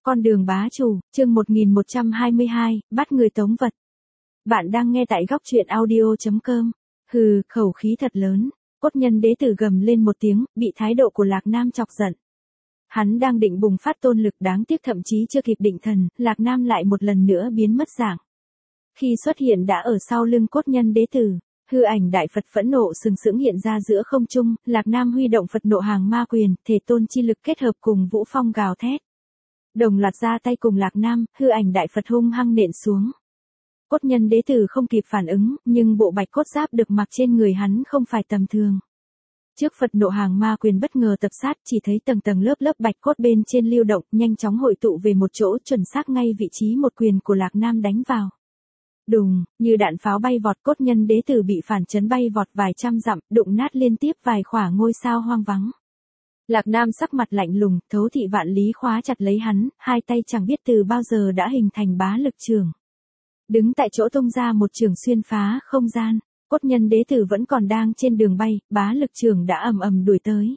Con đường bá chủ, chương 1122, bắt người tống vật. Bạn đang nghe tại góc truyện audio.com. Hừ, khẩu khí thật lớn. Cốt nhân đế tử gầm lên một tiếng, bị thái độ của Lạc Nam chọc giận. Hắn đang định bùng phát tôn lực, đáng tiếc thậm chí chưa kịp định thần, Lạc Nam lại một lần nữa biến mất dạng. Khi xuất hiện đã ở sau lưng cốt nhân đế tử. Hư ảnh đại Phật phẫn nộ sừng sững hiện ra giữa không trung, Lạc Nam huy động Phật nộ hàng ma quyền, thể tôn chi lực kết hợp cùng Vũ Phong gào thét. Đồng loạt ra tay cùng Lạc Nam, hư ảnh đại Phật hung hăng nện xuống. Cốt nhân đế tử không kịp phản ứng, nhưng bộ bạch cốt giáp được mặc trên người hắn không phải tầm thường. Trước Phật nộ hàng ma quyền bất ngờ tập sát, chỉ thấy tầng tầng lớp lớp bạch cốt bên trên lưu động, nhanh chóng hội tụ về một chỗ, chuẩn xác ngay vị trí một quyền của Lạc Nam đánh vào. Đùng, như đạn pháo bay vọt, cốt nhân đế tử bị phản chấn bay vọt vài trăm dặm, đụng nát liên tiếp vài khỏa ngôi sao hoang vắng. Lạc Nam sắc mặt lạnh lùng, thấu thị vạn lý khóa chặt lấy hắn, hai tay chẳng biết từ bao giờ đã hình thành bá lực trường. Đứng tại chỗ tung ra một trường xuyên phá không gian, cốt nhân đế tử vẫn còn đang trên đường bay, bá lực trường đã ầm ầm đuổi tới.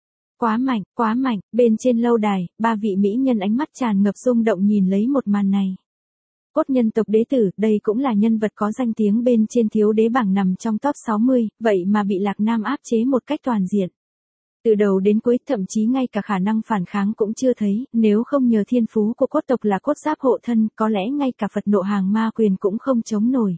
Quá mạnh, bên trên lâu đài, ba vị mỹ nhân ánh mắt tràn ngập rung động nhìn lấy một màn này. Cốt nhân tộc đế tử, đây cũng là nhân vật có danh tiếng bên trên thiếu đế bảng nằm trong top 60, vậy mà bị Lạc Nam áp chế một cách toàn diện. Từ đầu đến cuối, thậm chí ngay cả khả năng phản kháng cũng chưa thấy, nếu không nhờ thiên phú của cốt tộc là cốt giáp hộ thân, có lẽ ngay cả Phật nộ hàng ma quyền cũng không chống nổi.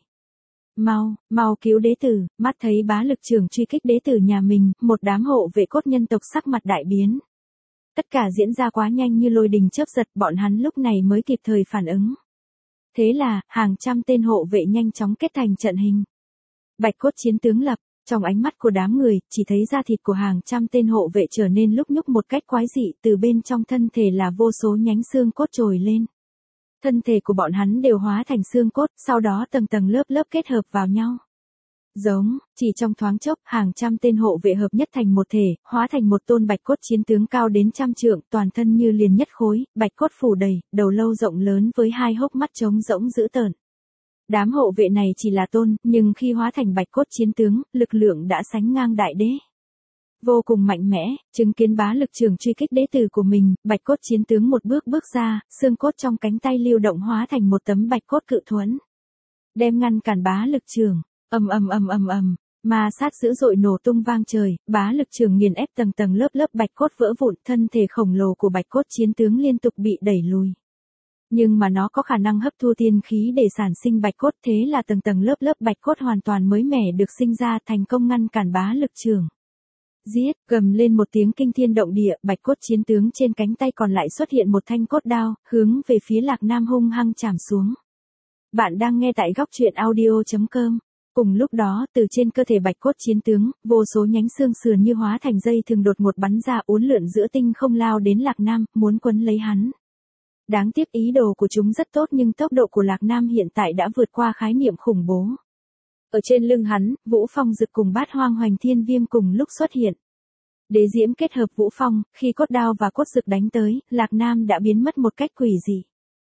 Mau cứu đế tử, mắt thấy bá lực trường truy kích đế tử nhà mình, một đám hộ vệ cốt nhân tộc sắc mặt đại biến. Tất cả diễn ra quá nhanh như lôi đình chớp giật, bọn hắn lúc này mới kịp thời phản ứng. Thế là, hàng trăm tên hộ vệ nhanh chóng kết thành trận hình. Bạch cốt chiến tướng lập, trong ánh mắt của đám người, chỉ thấy da thịt của hàng trăm tên hộ vệ trở nên lúc nhúc một cách quái dị, từ bên trong thân thể là vô số nhánh xương cốt trồi lên. Thân thể của bọn hắn đều hóa thành xương cốt, sau đó tầng tầng lớp lớp kết hợp vào nhau. Chỉ trong thoáng chốc, hàng trăm tên hộ vệ hợp nhất thành một thể, hóa thành một tôn bạch cốt chiến tướng cao đến trăm trượng, toàn thân như liền nhất khối, bạch cốt phủ đầy, đầu lâu rộng lớn với hai hốc mắt trống rỗng dữ tợn. Đám hộ vệ này chỉ là tôn, nhưng khi hóa thành bạch cốt chiến tướng, lực lượng đã sánh ngang đại đế. Vô cùng mạnh mẽ, chứng kiến bá lực trường truy kích đế tử của mình, bạch cốt chiến tướng một bước bước ra, xương cốt trong cánh tay lưu động hóa thành một tấm bạch cốt cự thuẫn. Đem ngăn cản bá lực trường. ầm, ma sát dữ dội nổ tung vang trời, bá lực trường nghiền ép tầng tầng lớp lớp bạch cốt vỡ vụn, thân thể khổng lồ của bạch cốt chiến tướng liên tục bị đẩy lùi. Nhưng mà nó có khả năng hấp thu tiên khí để sản sinh bạch cốt, thế là tầng tầng lớp lớp bạch cốt hoàn toàn mới mẻ được sinh ra, thành công ngăn cản bá lực trường. Giết, gầm lên một tiếng kinh thiên động địa, bạch cốt chiến tướng trên cánh tay còn lại xuất hiện một thanh cốt đao, hướng về phía Lạc Nam hung hăng chảm xuống. Bạn đang nghe tại góc truyện audio.com. Cùng lúc đó, từ trên cơ thể bạch cốt chiến tướng, vô số nhánh xương sườn như hóa thành dây thường đột ngột bắn ra, uốn lượn giữa tinh không lao đến Lạc Nam, muốn quấn lấy hắn. Đáng tiếc ý đồ của chúng rất tốt nhưng tốc độ của Lạc Nam hiện tại đã vượt qua khái niệm khủng bố. Ở trên lưng hắn, Vũ Phong Dực cùng Bát Hoang Hoành Thiên Viêm cùng lúc xuất hiện. Đế diễm kết hợp Vũ Phong, khi cốt đao và cốt dực đánh tới, Lạc Nam đã biến mất một cách quỷ dị.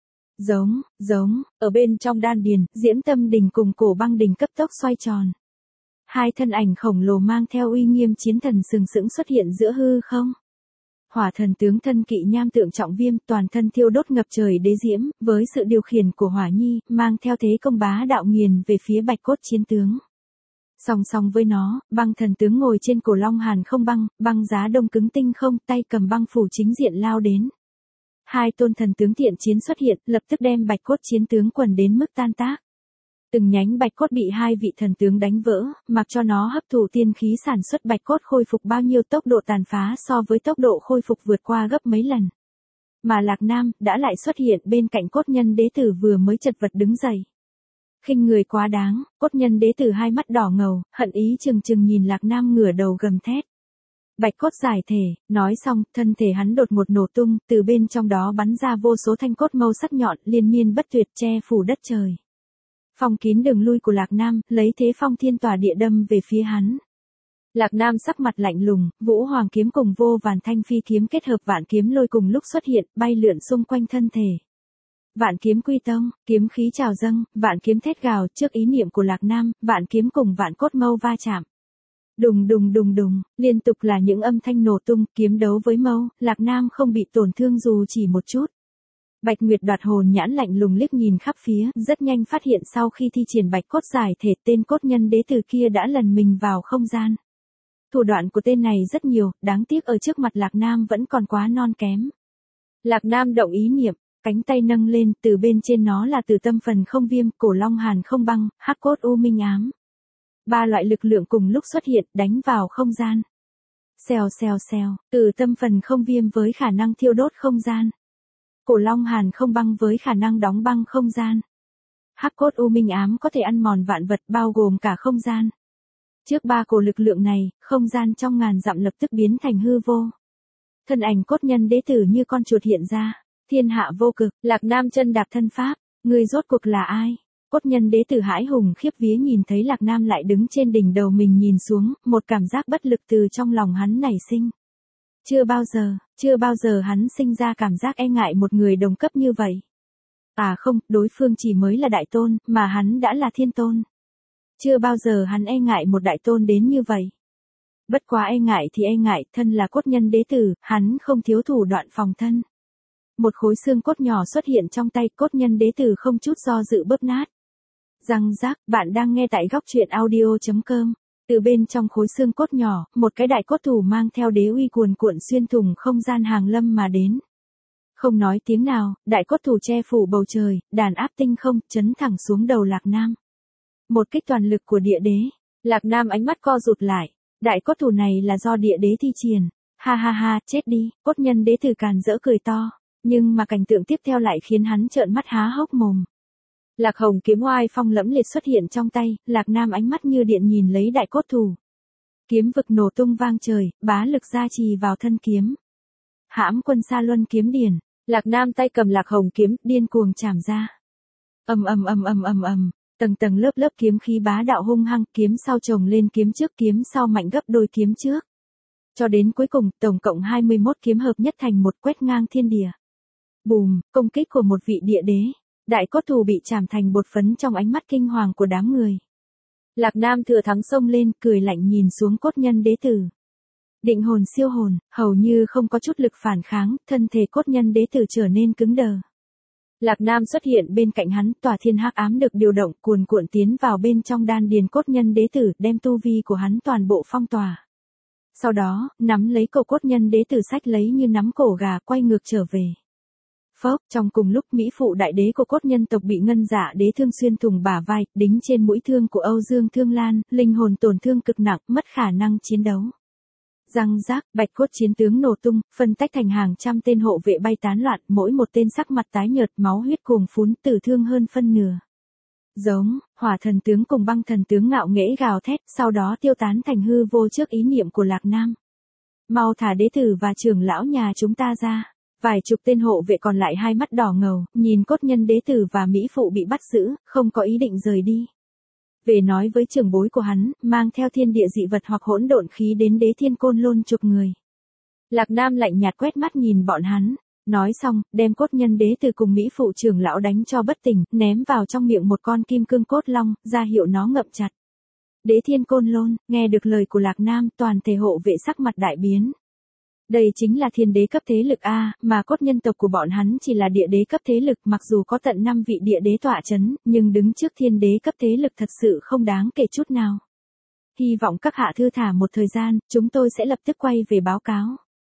Ở bên trong đan điền, Diễm Tâm Đỉnh cùng Cổ Băng Đỉnh cấp tốc xoay tròn. Hai thân ảnh khổng lồ mang theo uy nghiêm chiến thần sừng sững xuất hiện giữa hư không. Hỏa thần tướng thân kỵ nham tượng trọng viêm, toàn thân thiêu đốt ngập trời đế diễm, với sự điều khiển của Hỏa Nhi, mang theo thế công bá đạo nghiền về phía bạch cốt chiến tướng. Song song với nó, băng thần tướng ngồi trên cổ long hàn không băng, băng giá đông cứng tinh không, tay cầm băng phủ chính diện lao đến. Hai tôn thần tướng thiện chiến xuất hiện, lập tức đem bạch cốt chiến tướng quần đến mức tan tác. Từng nhánh bạch cốt bị hai vị thần tướng đánh vỡ, mặc cho nó hấp thụ tiên khí sản xuất bạch cốt khôi phục bao nhiêu, tốc độ tàn phá so với tốc độ khôi phục vượt qua gấp mấy lần. Mà Lạc Nam đã lại xuất hiện bên cạnh cốt nhân đế tử vừa mới chật vật đứng dậy. Khinh người quá đáng, cốt nhân đế tử hai mắt đỏ ngầu, hận ý chừng nhìn Lạc Nam ngửa đầu gầm thét. Bạch cốt giải thể, nói xong, thân thể hắn đột ngột nổ tung, từ bên trong đó bắn ra vô số thanh cốt mâu sắc nhọn, liên miên bất tuyệt che phủ đất trời. Phong kín đường lui của Lạc Nam, lấy thế phong thiên tỏa địa đâm về phía hắn. Lạc Nam sắc mặt lạnh lùng, Vũ Hoàng kiếm cùng vô vàn thanh phi kiếm kết hợp vạn kiếm lôi cùng lúc xuất hiện, bay lượn xung quanh thân thể. Vạn kiếm quy tông, kiếm khí trào dâng, vạn kiếm thét gào, trước ý niệm của Lạc Nam, vạn kiếm cùng vạn cốt mâu va chạm. Đùng, liên tục là những âm thanh nổ tung, kiếm đấu với mâu, Lạc Nam không bị tổn thương dù chỉ một chút. Bạch Nguyệt đoạt hồn nhãn lạnh lùng liếc nhìn khắp phía, rất nhanh phát hiện sau khi thi triển bạch cốt giải thể tên cốt nhân đế tử kia đã lần mình vào không gian. Thủ đoạn của tên này rất nhiều, đáng tiếc ở trước mặt Lạc Nam vẫn còn quá non kém. Lạc Nam động ý niệm, cánh tay nâng lên, từ bên trên nó là Tử Tâm Phần Không Viêm, Cổ Long Hàn Không Băng, Hắc Cốt U Minh Ám. Ba loại lực lượng cùng lúc xuất hiện, đánh vào không gian. Xèo xèo xèo, Tử Tâm Phần Không Viêm với khả năng thiêu đốt không gian. Cổ Long Hàn Không Băng với khả năng đóng băng không gian. Hắc Cốt U Minh Ám có thể ăn mòn vạn vật bao gồm cả không gian. Trước ba cổ lực lượng này, không gian trong ngàn dặm lập tức biến thành hư vô. Thân ảnh cốt nhân đế tử như con chuột hiện ra, thiên hạ vô cực, Lạc Nam chân đạp thân pháp, người rốt cuộc là ai? Cốt nhân đế tử hãi hùng khiếp vía nhìn thấy Lạc Nam lại đứng trên đỉnh đầu mình nhìn xuống, một cảm giác bất lực từ trong lòng hắn nảy sinh. Chưa bao giờ hắn sinh ra cảm giác e ngại một người đồng cấp như vậy. À không, đối phương chỉ mới là đại tôn, mà hắn đã là thiên tôn. Chưa bao giờ hắn e ngại một đại tôn đến như vậy. Bất quá e ngại thì e ngại, thân là cốt nhân đế tử, hắn không thiếu thủ đoạn phòng thân. Một khối xương cốt nhỏ xuất hiện trong tay, cốt nhân đế tử không chút do dự bóp nát. Răng rác, bạn đang nghe tại góc truyện audio.com. Từ bên trong khối xương cốt nhỏ, một cái đại cốt thủ mang theo đế uy cuồn cuộn xuyên thủng không gian hàng lâm mà đến. Không nói tiếng nào, đại cốt thủ che phủ bầu trời, đàn áp tinh không, chấn thẳng xuống đầu Lạc Nam. Một kích toàn lực của địa đế. Lạc Nam ánh mắt co rụt lại. Đại cốt thủ này là do địa đế thi triển. Ha ha ha, chết đi, cốt nhân đế tử càn rỡ cười to. Nhưng mà cảnh tượng tiếp theo lại khiến hắn trợn mắt há hốc mồm. Lạc Hồng kiếm oai phong lẫm liệt xuất hiện trong tay, Lạc Nam ánh mắt như điện nhìn lấy đại cốt thủ. Kiếm vực nổ tung vang trời, bá lực gia trì vào thân kiếm. Hãm quân sa luân kiếm điển, Lạc Nam tay cầm Lạc Hồng kiếm, điên cuồng chảm ra. Ầm, tầng tầng lớp lớp kiếm khí bá đạo hung hăng, kiếm sau chồng lên kiếm trước, kiếm sau mạnh gấp đôi kiếm trước. Cho đến cuối cùng, tổng cộng 21 kiếm hợp nhất thành một quét ngang thiên địa. Bùm, công kích của một vị địa đế. Đại cốt thủ bị chảm thành bột phấn trong ánh mắt kinh hoàng của đám người. Lạc Nam thừa thắng xông lên, cười lạnh nhìn xuống cốt nhân đế tử. Định hồn siêu hồn, hầu như không có chút lực phản kháng, thân thể cốt nhân đế tử trở nên cứng đờ. Lạc Nam xuất hiện bên cạnh hắn, tỏa thiên hắc ám được điều động cuồn cuộn tiến vào bên trong đan điền cốt nhân đế tử, đem tu vi của hắn toàn bộ phong tỏa. Sau đó, nắm lấy cổ cốt nhân đế tử sách lấy như nắm cổ gà quay ngược trở về. Phốc, trong cùng lúc Mỹ phụ đại đế của cốt nhân tộc bị ngân dạ đế thương xuyên thủng bả vai, đính trên mũi thương của Âu Dương Thương Lan, linh hồn tổn thương cực nặng, mất khả năng chiến đấu. Răng rác, bạch cốt chiến tướng nổ tung, phân tách thành hàng trăm tên hộ vệ bay tán loạn, mỗi một tên sắc mặt tái nhợt, máu huyết cuồng phún, tử thương hơn phân nửa. Giống, hỏa thần tướng cùng băng thần tướng ngạo nghễ gào thét, sau đó tiêu tán thành hư vô trước ý niệm của Lạc Nam. Mau thả đế tử và trưởng lão nhà chúng ta ra. Vài chục tên hộ vệ còn lại hai mắt đỏ ngầu, nhìn cốt nhân đế tử và Mỹ phụ bị bắt giữ, không có ý định rời đi. Về nói với trưởng bối của hắn, mang theo thiên địa dị vật hoặc hỗn độn khí đến đế thiên côn lôn chụp người. Lạc Nam lạnh nhạt quét mắt nhìn bọn hắn, nói xong, đem cốt nhân đế tử cùng Mỹ phụ trưởng lão đánh cho bất tỉnh, ném vào trong miệng một con kim cương cốt long, ra hiệu nó ngậm chặt. Đế thiên côn lôn, nghe được lời của Lạc Nam, toàn thể hộ vệ sắc mặt đại biến. Đây chính là thiên đế cấp thế lực A, mà cốt nhân tộc của bọn hắn chỉ là địa đế cấp thế lực, mặc dù có tận 5 vị địa đế tọa chấn, nhưng đứng trước thiên đế cấp thế lực thật sự không đáng kể chút nào. Hy vọng các hạ thư thả một thời gian, chúng tôi sẽ lập tức quay về báo cáo.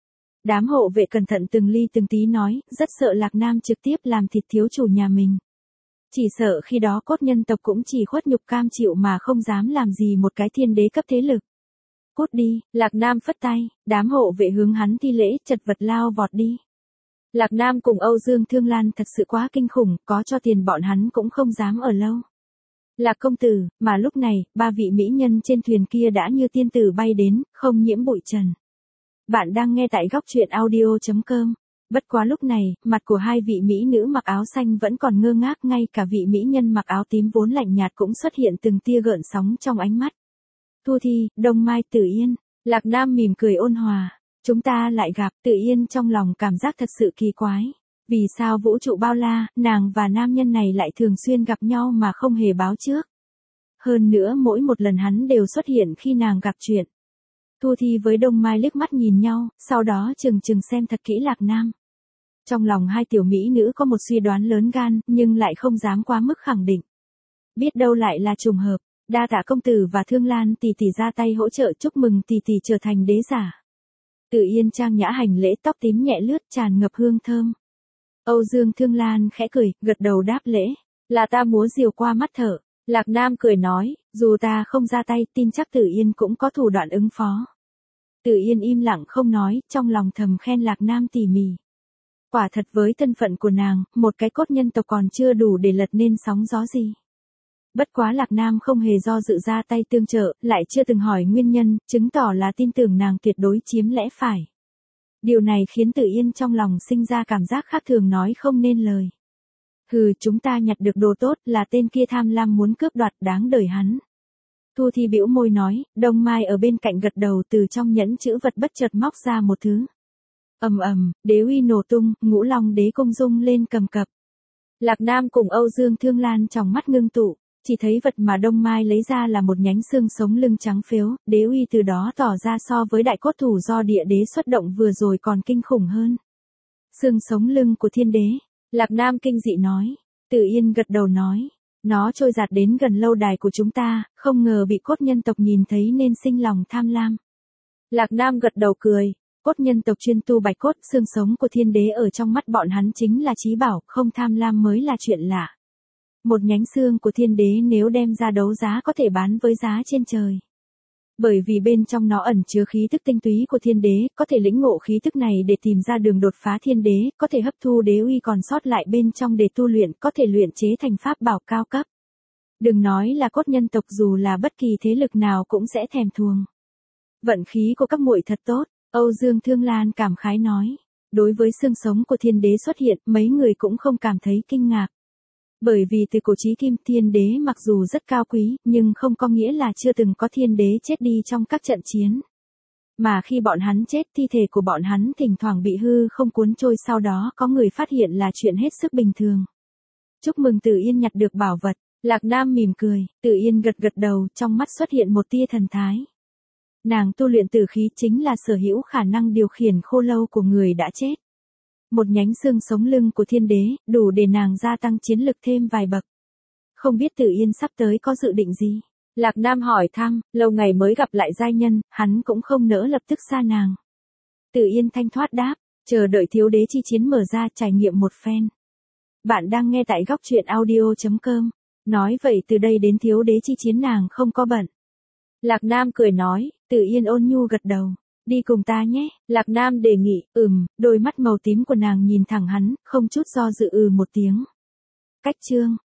Đám hộ vệ cẩn thận từng ly từng tí nói, rất sợ Lạc Nam trực tiếp làm thịt thiếu chủ nhà mình. Chỉ sợ khi đó cốt nhân tộc cũng chỉ khuất nhục cam chịu mà không dám làm gì một cái thiên đế cấp thế lực. Cút đi, Lạc Nam phất tay, đám hộ vệ hướng hắn thi lễ, chật vật lao vọt đi. Lạc Nam cùng Âu Dương Thương Lan thật sự quá kinh khủng, có cho tiền bọn hắn cũng không dám ở lâu. Lạc công tử, mà lúc này, ba vị mỹ nhân trên thuyền kia đã như tiên tử bay đến, không nhiễm bụi trần. Bạn đang nghe tại góc truyện audio.com. Bất quá lúc này, mặt của hai vị mỹ nữ mặc áo xanh vẫn còn ngơ ngác, ngay cả vị mỹ nhân mặc áo tím vốn lạnh nhạt cũng xuất hiện từng tia gợn sóng trong ánh mắt. Thu Thi, Đông Mai, Tử Yên. Lạc Nam mỉm cười ôn hòa. Chúng ta lại gặp. Tử Yên trong lòng cảm giác thật sự kỳ quái. Vì sao vũ trụ bao la, nàng và nam nhân này lại thường xuyên gặp nhau mà không hề báo trước. Hơn nữa mỗi một lần hắn đều xuất hiện khi nàng gặp chuyện. Thu Thi với Đông Mai liếc mắt nhìn nhau, sau đó chừng chừng xem thật kỹ Lạc Nam. Trong lòng hai tiểu mỹ nữ có một suy đoán lớn gan, nhưng lại không dám quá mức khẳng định. Biết đâu lại là trùng hợp, đa tạ công tử và Thương Lan tỷ tỷ ra tay hỗ trợ, chúc mừng tỷ tỷ trở thành đế giả. Tử Yên trang nhã hành lễ, tóc tím nhẹ lướt tràn ngập hương thơm. Âu Dương Thương Lan khẽ cười, gật đầu đáp lễ, là ta múa diều qua mắt thợ. Lạc Nam cười nói, dù ta không ra tay, tin chắc Tử Yên cũng có thủ đoạn ứng phó. Tử Yên im lặng không nói, trong lòng thầm khen Lạc Nam tỉ mỉ. Quả thật với thân phận của nàng, một cái cốt nhân tộc còn chưa đủ để lật nên sóng gió gì. Bất quá Lạc Nam không hề do dự ra tay tương trợ, lại chưa từng hỏi nguyên nhân, chứng tỏ là tin tưởng nàng tuyệt đối chiếm lẽ phải. Điều này khiến Tử Yên trong lòng sinh ra cảm giác khác thường nói không nên lời. Hừ, chúng ta nhặt được đồ tốt, là tên kia tham lam muốn cướp đoạt, đáng đời hắn. Thu Thi bĩu môi nói, Đông Mai ở bên cạnh gật đầu, từ trong nhẫn chữ vật bất chợt móc ra một thứ. Ầm ầm, đế uy nổ tung, Ngũ Long đế cung rung lên cầm cập. Lạc Nam cùng Âu Dương Thương Lan trong mắt ngưng tụ, chỉ thấy vật mà Đông Mai lấy ra là một nhánh xương sống lưng trắng phếu, đế uy từ đó tỏ ra so với đại cốt thủ do địa đế xuất động vừa rồi còn kinh khủng hơn. Xương sống lưng của thiên đế, Lạc Nam kinh dị nói. Tử Yên gật đầu nói, nó trôi giạt đến gần lâu đài của chúng ta, không ngờ bị cốt nhân tộc nhìn thấy nên sinh lòng tham lam. Lạc Nam gật đầu cười, cốt nhân tộc chuyên tu bạch cốt, xương sống của thiên đế ở trong mắt bọn hắn chính là chí bảo, không tham lam mới là chuyện lạ. Một nhánh xương của thiên đế nếu đem ra đấu giá có thể bán với giá trên trời. Bởi vì bên trong nó ẩn chứa khí tức tinh túy của thiên đế, có thể lĩnh ngộ khí tức này để tìm ra đường đột phá thiên đế, có thể hấp thu đế uy còn sót lại bên trong để tu luyện, có thể luyện chế thành pháp bảo cao cấp. Đừng nói là cốt nhân tộc, dù là bất kỳ thế lực nào cũng sẽ thèm thuồng. Vận khí của các muội thật tốt, Âu Dương Thương Lan cảm khái nói. Đối với xương sống của thiên đế xuất hiện, mấy người cũng không cảm thấy kinh ngạc. Bởi vì từ cổ chí kim, thiên đế mặc dù rất cao quý, nhưng không có nghĩa là chưa từng có thiên đế chết đi trong các trận chiến. Mà khi bọn hắn chết, thi thể của bọn hắn thỉnh thoảng bị hư không cuốn trôi, sau đó có người phát hiện là chuyện hết sức bình thường. Chúc mừng Tử Yên nhặt được bảo vật, Lạc Nam mỉm cười, Tử Yên gật gật đầu, trong mắt xuất hiện một tia thần thái. Nàng tu luyện tử khí chính là sở hữu khả năng điều khiển khô lâu của người đã chết. Một nhánh xương sống lưng của thiên đế, đủ để nàng gia tăng chiến lực thêm vài bậc. Không biết Tử Yên sắp tới có dự định gì? Lạc Nam hỏi thăm, lâu ngày mới gặp lại giai nhân, hắn cũng không nỡ lập tức xa nàng. Tử Yên thanh thoát đáp, chờ đợi thiếu đế chi chiến mở ra trải nghiệm một phen. Bạn đang nghe tại góc truyện audio.com. Nói vậy từ đây đến thiếu đế chi chiến nàng không có bận. Lạc Nam cười nói, Tử Yên ôn nhu gật đầu. Đi cùng ta nhé, Lạc Nam đề nghị, đôi mắt màu tím của nàng nhìn thẳng hắn, không chút do dự một tiếng. Cách chương.